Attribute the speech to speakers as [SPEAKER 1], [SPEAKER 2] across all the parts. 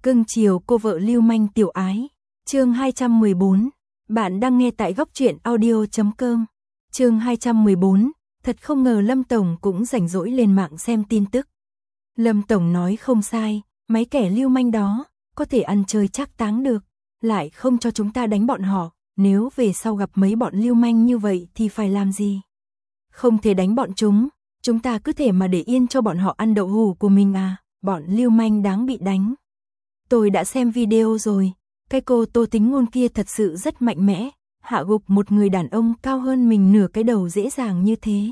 [SPEAKER 1] Cưng chiều cô vợ lưu manh tiểu ái. Chương 214. Bạn đang nghe tại góc truyện audio.com. Chương 214. Thật không ngờ Lâm Tổng cũng rảnh rỗi lên mạng xem tin tức. Lâm Tổng nói không sai, mấy kẻ lưu manh đó có thể ăn chơi trác táng được, lại không cho chúng ta đánh bọn họ. Nếu về sau gặp mấy bọn lưu manh như vậy thì phải làm gì? Không thể đánh bọn chúng ta cứ thể mà để yên cho bọn họ ăn đậu hũ của mình à? Bọn lưu manh đáng bị đánh. Tôi đã xem video rồi, cái cô Tô Tính Ngôn kia thật sự rất mạnh mẽ, hạ gục một người đàn ông cao hơn mình nửa cái đầu dễ dàng như thế.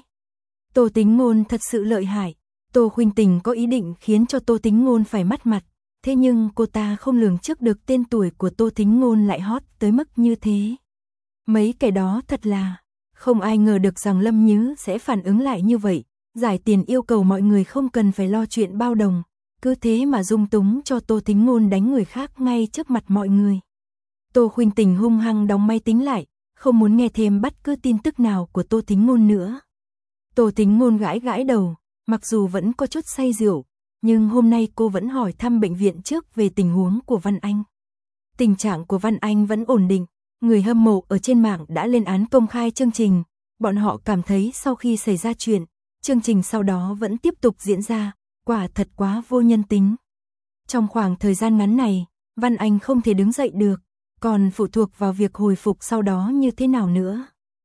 [SPEAKER 1] Tô Tính Ngôn thật sự lợi hại. Tô Khuynh Tình có ý định khiến cho Tô Tính Ngôn phải mất mặt, thế nhưng cô ta không lường trước được tên tuổi của Tô Tính Ngôn lại hot tới mức như thế. Mấy kẻ đó thật là không ai ngờ được rằng Lâm Nhứ sẽ phản ứng lại như vậy, giải tiền yêu cầu mọi người không cần phải lo chuyện bao đồng, cứ thế mà dung túng cho Tô Tính Ngôn đánh người khác ngay trước mặt mọi người. Tô Khuynh Tình hung hăng đóng máy tính lại, không muốn nghe thêm bất cứ tin tức nào của Tô Tính Ngôn nữa. Tô Tính Ngôn gãi gãi đầu, mặc dù vẫn có chút say rượu, nhưng hôm nay cô vẫn hỏi thăm bệnh viện trước về tình huống của Văn Anh. Tình trạng của Văn Anh vẫn ổn định, người hâm mộ ở trên mạng đã lên án công khai chương trình, bọn họ cảm thấy sau khi xảy ra chuyện, chương trình sau đó vẫn tiếp tục diễn ra, quả thật quá vô nhân tính. Trong khoảng thời gian ngắn này, Văn Anh không thể đứng dậy được, còn phụ thuộc vào việc hồi phục sau đó như thế nào nữa.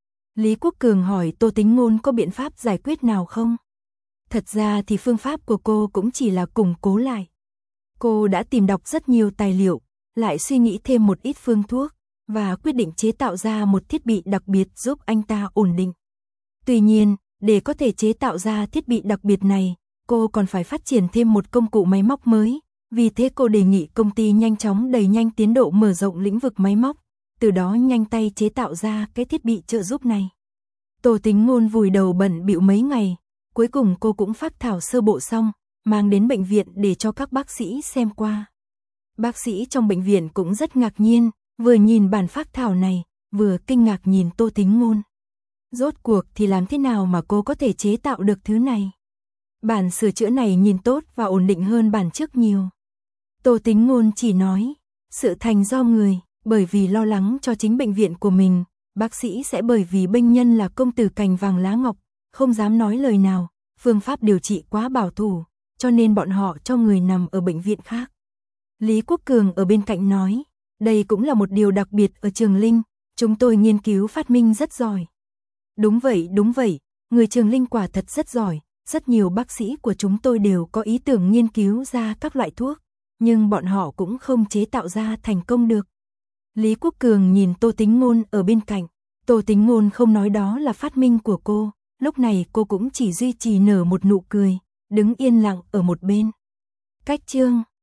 [SPEAKER 1] Lý Quốc Cường hỏi Tô Tính Ngôn có biện pháp giải quyết nào không? Thật ra thì phương pháp của cô cũng chỉ là củng cố lại. Cô đã tìm đọc rất nhiều tài liệu, lại suy nghĩ thêm một ít phương thuốc, và quyết định chế tạo ra một thiết bị đặc biệt giúp anh ta ổn định. Tuy nhiên, để có thể chế tạo ra thiết bị đặc biệt này, cô còn phải phát triển thêm một công cụ máy móc mới, vì thế cô đề nghị công ty nhanh chóng đẩy nhanh tiến độ mở rộng lĩnh vực máy móc, từ đó nhanh tay chế tạo ra cái thiết bị trợ giúp này. Tô Tính Ngôn vùi đầu bận bịu mấy ngày, cuối cùng cô cũng phác thảo sơ bộ xong, mang đến bệnh viện để cho các bác sĩ xem qua. Bác sĩ trong bệnh viện cũng rất ngạc nhiên, vừa nhìn bản phác thảo này, vừa kinh ngạc nhìn Tô Tính Ngôn. Rốt cuộc thì làm thế nào mà cô có thể chế tạo được thứ này? Bản sửa chữa này nhìn tốt và ổn định hơn bản trước nhiều. Tô Tính Ngôn chỉ nói, sự thành do người, bởi vì lo lắng cho chính bệnh viện của mình, bác sĩ sẽ bởi vì bệnh nhân là công tử cành vàng lá ngọc, không dám nói lời nào, phương pháp điều trị quá bảo thủ, cho nên bọn họ cho người nằm ở bệnh viện khác. Lý Quốc Cường ở bên cạnh nói, đây cũng là một điều đặc biệt ở Trường Linh, chúng tôi nghiên cứu phát minh rất giỏi. Đúng vậy, người Trường Linh quả thật rất giỏi, rất nhiều bác sĩ của chúng tôi đều có ý tưởng nghiên cứu ra các loại thuốc, nhưng bọn họ cũng không chế tạo ra thành công được. Lý Quốc Cường nhìn Tô Tính Ngôn ở bên cạnh, Tô Tính Ngôn không nói đó là phát minh của cô, lúc này cô cũng chỉ duy trì nở một nụ cười, đứng yên lặng ở một bên. Cách chương